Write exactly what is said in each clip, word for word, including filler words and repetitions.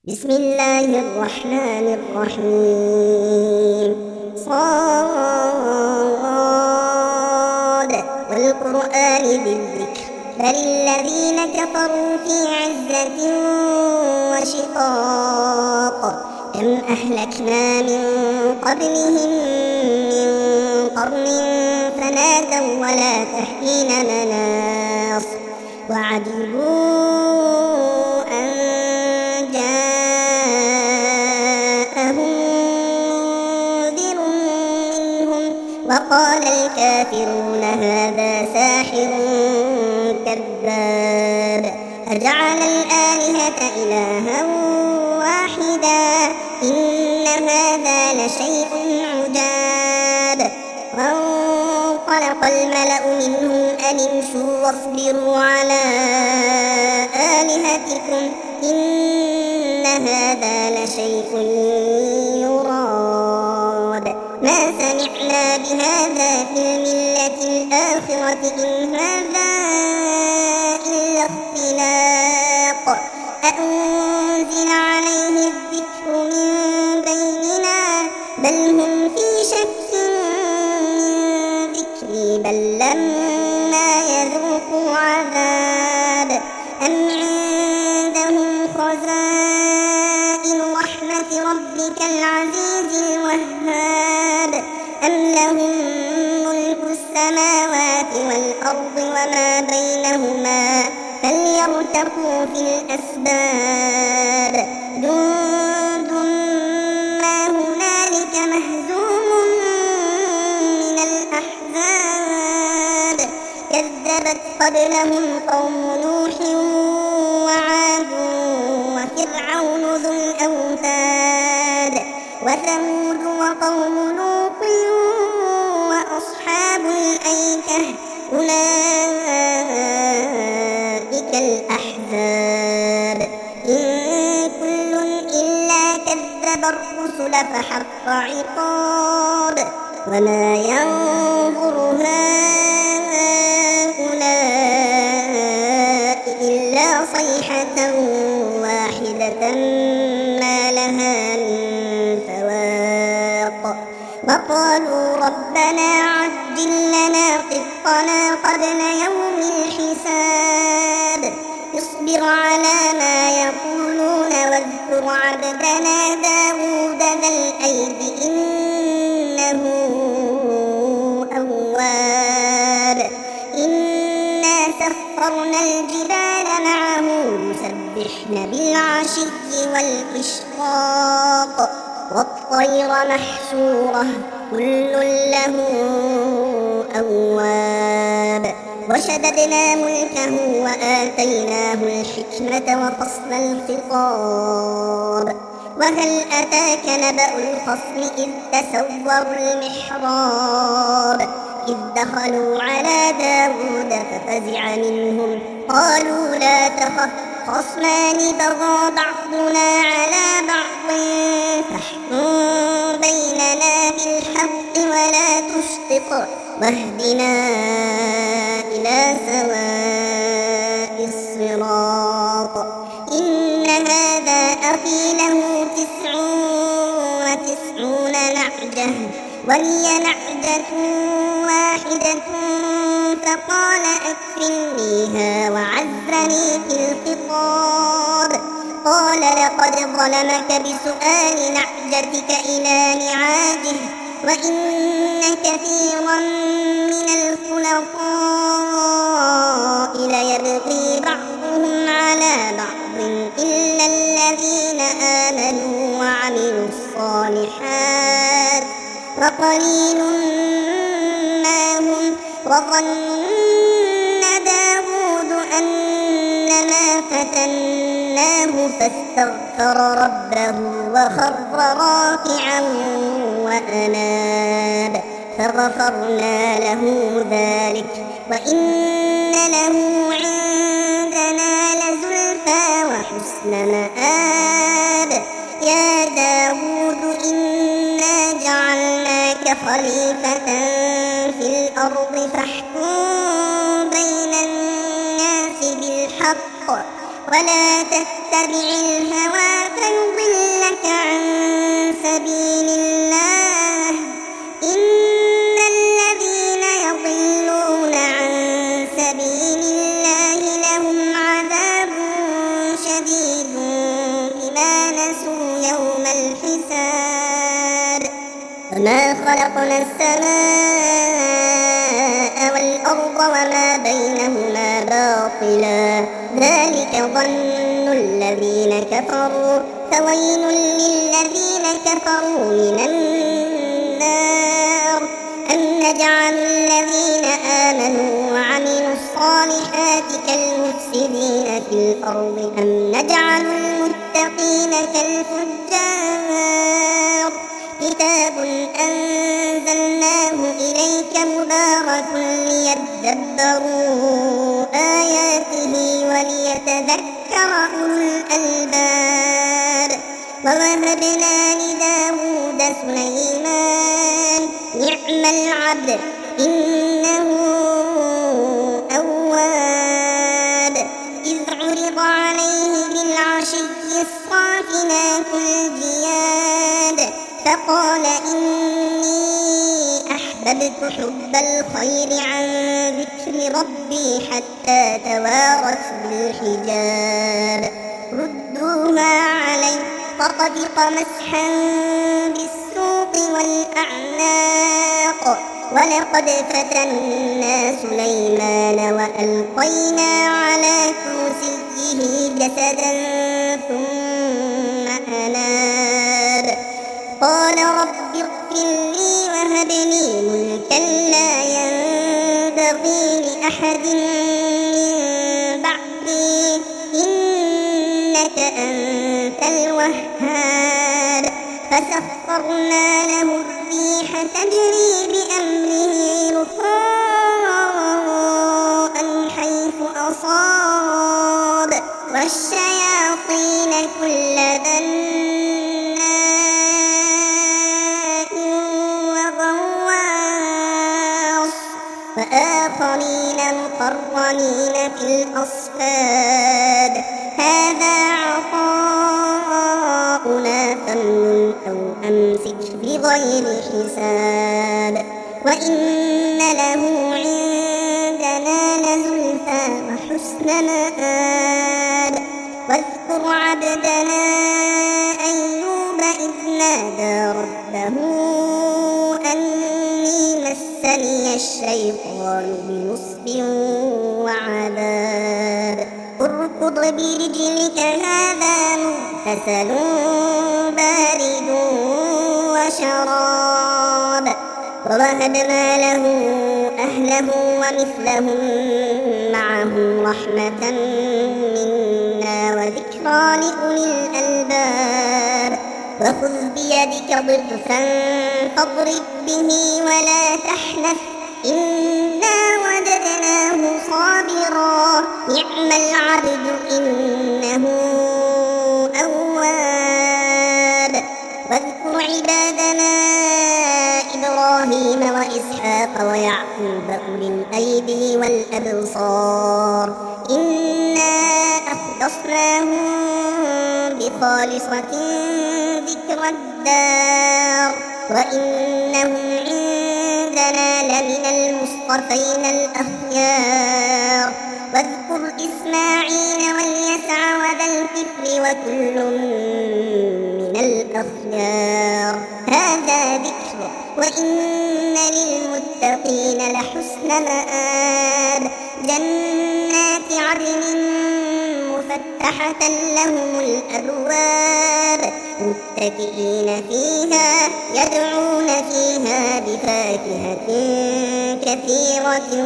بسم الله الرحمن الرحيم. صاد والقرآن ذي الذكر بل الذين كفروا في عزة وشقاق كم أهلكنا من قبلهم من قرن فنادوا ولا تحين مناص وعجبوا أن جاءهم منذر منهم وقال الكافرون هذا ساحر كذاب أجعل الآلهة إلها واحدا إن هذا لشيء عجاب. وانطلق الملأ منهم أن امشوا واصبروا على آلهتكم إن هذا لشيء يراد ما سمعنا بهذا في الملة الآخرة إن هذا إلا اختلاق أأنزل عليه الذكر من بيننا بل هم في شك من ذكري بل لما يذوقوا عذاب أم عندهم خزائن رحمة ربك العزيز الوهاب أم لهم ملك السماوات والأرض وما بينهما فليرتقوا في الأسباب جند ما هنالك مهزوم من الأحزاب كذبت قبلهم قوم نوح وعاد وفرعون ذو الأوتاد وثمود وقوم لوط وأصحاب الأيكة أولئك الأحزاب إن كل إلا كذب الرسل فحق عقاب وما ينظر هؤلاء إلا صيحة واحدة ما لها من فواق وقالوا ربنا عجل لنا قطنا قبل يوم الحساب اصبر على ما يقولون واذكر عبدنا داود ذا الأيد إنه أواب إنا سخرنا الجبال معه يسبحن بالعشي والإشراق والطير محشورة كل له أواب وشددنا ملكه وآتيناه الحكمة وفصل الخطاب وهل أتاك نبأ الخصم إذ تسوروا المحراب إذ دخلوا على داود ففزع منهم قالوا لا تخف خصمان بغى بعضنا على بعض فاحكم بيننا بالحق ولا تشطط واهدنا إلى سواء الصراط إن هذا أخي له تسع وتسعون نعجة ولي نعجة واحدة فقال أكفلنيها وعزني في الخطاب قال لقد ظلمك بسؤال نعجتك إلى نعاجه وإن كثيرا من الخلقاء ليبغي بعضهم على بعض إلا الذين آمنوا وعملوا الصالحات وقليل ما هم وظن داود أنما فتناه فاستغفر ربه وخر راكعا وأناب فغفرنا له ذلك وإن له عندنا لزلفى وحسن مآب يا داود إنا جعلناك خليفة في الأرض فاحكم بين الناس بالحق ولا تتبع الهوى فيضلك عن سبيل الله إن الذين يضلون عن سبيل الله لهم عذاب شديد بما نسوا يوم الحساب وما خلقنا السماء والأرض وما بينهما باطلا ذلك ظن الذين كفروا فويل للذين كفروا من النار أم نجعل الذين آمنوا وعملوا الصالحات كالمفسدين في الأرض أم نجعل المتقين كالفجار كتاب أنزلناه إليك مبارك ليدبروا آياته وليتذكر أولو الألباب ووهبنا لداود سليمان نعم العبد إنه أواب إذ عرض عليه بالعشي الصافنات الجياد فقال إني أحببت حب الخير عن ذكر ربي حتى توارت بالحجاب ردوها علي فطفق مسحا بالسوق والأعناق ولقد فتنا سليمان وألقينا على كرسيه جسدا ثم أناب قال رب اغفر لي وهب لي ملكا لا ينبغي لأحد من بعدي إنك أنت الوهاب فسخرنا له الريح تجري بأمره رخاء حيث أصاب والشياطين كل بناء وغواص وآخرين مقرنين في الأصفاد هذا عطاؤنا فامنن أو أمسك بغير حساب وإن له عندنا لزلفى وحسن مآب واذكر عبدنا أيوب إذ نادى ربه أني مسني الشيطان بنصب وعذاب اركض برجلك هذا مغتسل بارد وشراب ووهبنا له أهله ومثلهم معهم رحمة منا وذكرى لأولي الألباب وخذ بيدك ضغثا فاضرب به ولا تحنث إنا وجدناه صابرا نعم العبد إنه أواب واذكر عبادنا إبراهيم وإسحاق ويعقوب أولي الأيدي والأبصار إنا أخلصناهم بخالصة ذكر الدار وإنهم عندنا لمن المصطفين الأخيار واذكر إسماعيل واليسع وذا الكفل وكل من الأخيار هذا ذكر وإن للمتقين لحسن مآب جنات عدن مفتحة لهم الأبواب متكئين فيها يدعون فيها بفاكهة كثيرة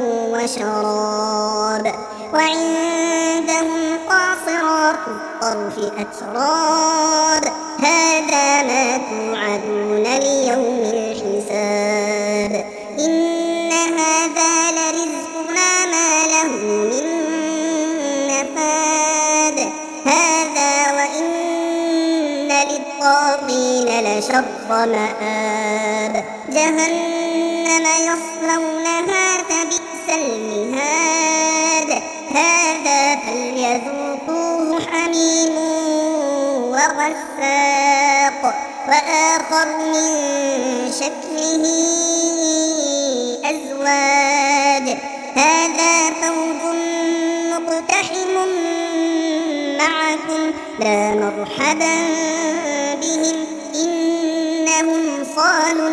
وشراب وعندهم قاصرات الطرف أتراب هذا ما توعدون ليوم الحساب إن هذا لرزقنا ما له من نفاد هذا وإن للطاغين لشر مآب جهنم يصلونها فبئس المهاد هذا فليذوقوا حميم وغساق وآخر من شكله أزواج هذا فوج مقتحم معكم لا مرحبا بهم إنهم صالوا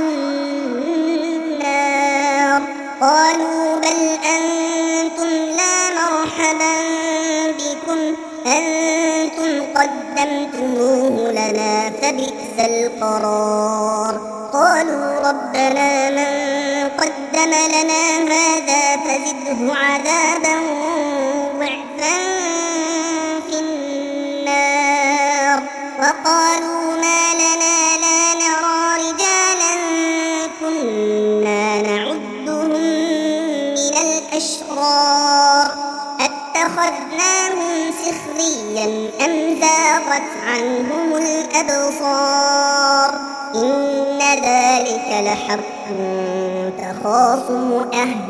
النار قالوا بل أنتم لا مرحبا بكم أنتم قدمتموه لنا فبئس القرار قالوا ربنا من قدم لنا هذا فزده عذابا ضعفا في النار وقالوا ما لنا لا نرى رجالا كنا نعدهم من الأشرار أتخذناهم سخريا أم زاغت عنهم الأبصار إن ذلك لحق تخاصم أهل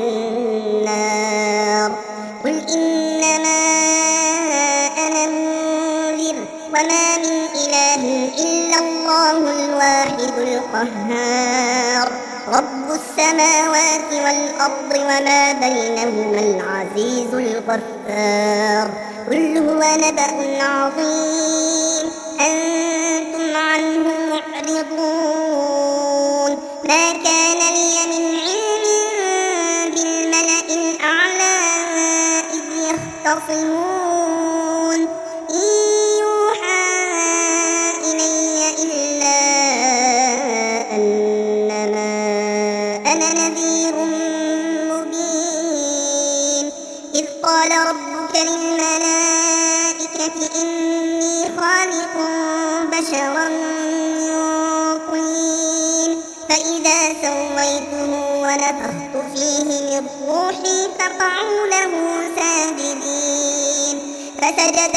النار قل إنما أنا منذر وما من إله إلا الله الواحد القهار رب السماوات والأرض وما بينهما العزيز الغفار قل هو نبأ عظيم أنتم عنه معرضون ما كان لي من علم بالملأ الأعلى إذ يختصمون إن يوحى إلي إلا أنما أنا نذير مبين إذ قال ربك للملائكة إني خالق بشرا من طين فإذا سويته ونفخت فيه من روحي فقعوا له ساجدين فسجد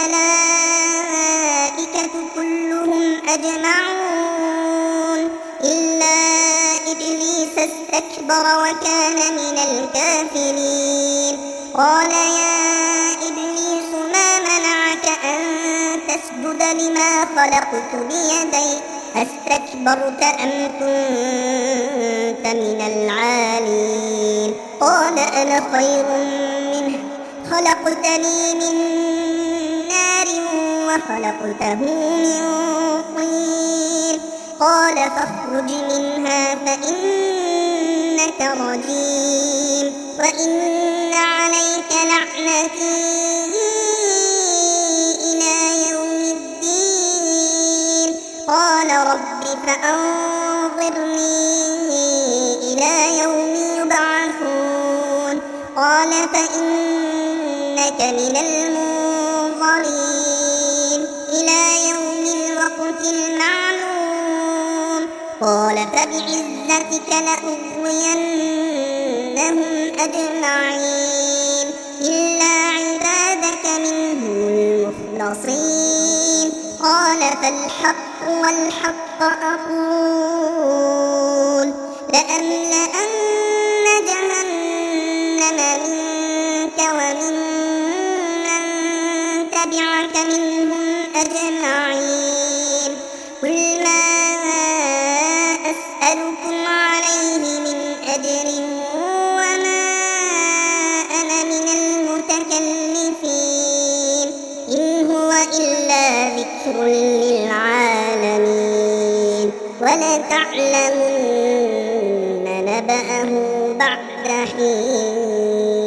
الملائكة كلهم أجمعون إلا إبليس استكبر وكان من الكافرين قال يا إبليس ما منعك أن تسجد لما خلقت بيدي أستكبرت أم كنت من العالين قال أنا خير منه خلقتني من نار وخلقته من طين قال فاخرج منها فإنك رجيم وإن عليك لعنتي إلى يوم الدين قال رب فأنظرني إلى يوم يبعثون قال فإنك من المنظرين إلى يوم الوقت المعلوم قال فبعزتك لأغوينهم أجمعين إلا عبادك منهم المخلصين قال فالحق والحق أقول لأملأن جهنم منك ومن من تبعك منهم أجمعين قل ما أسألكم عليه من أجر وما أنا من المتكلفين إن هو إلا ذكر للعالمين ولتعلمن نبأه بعد حين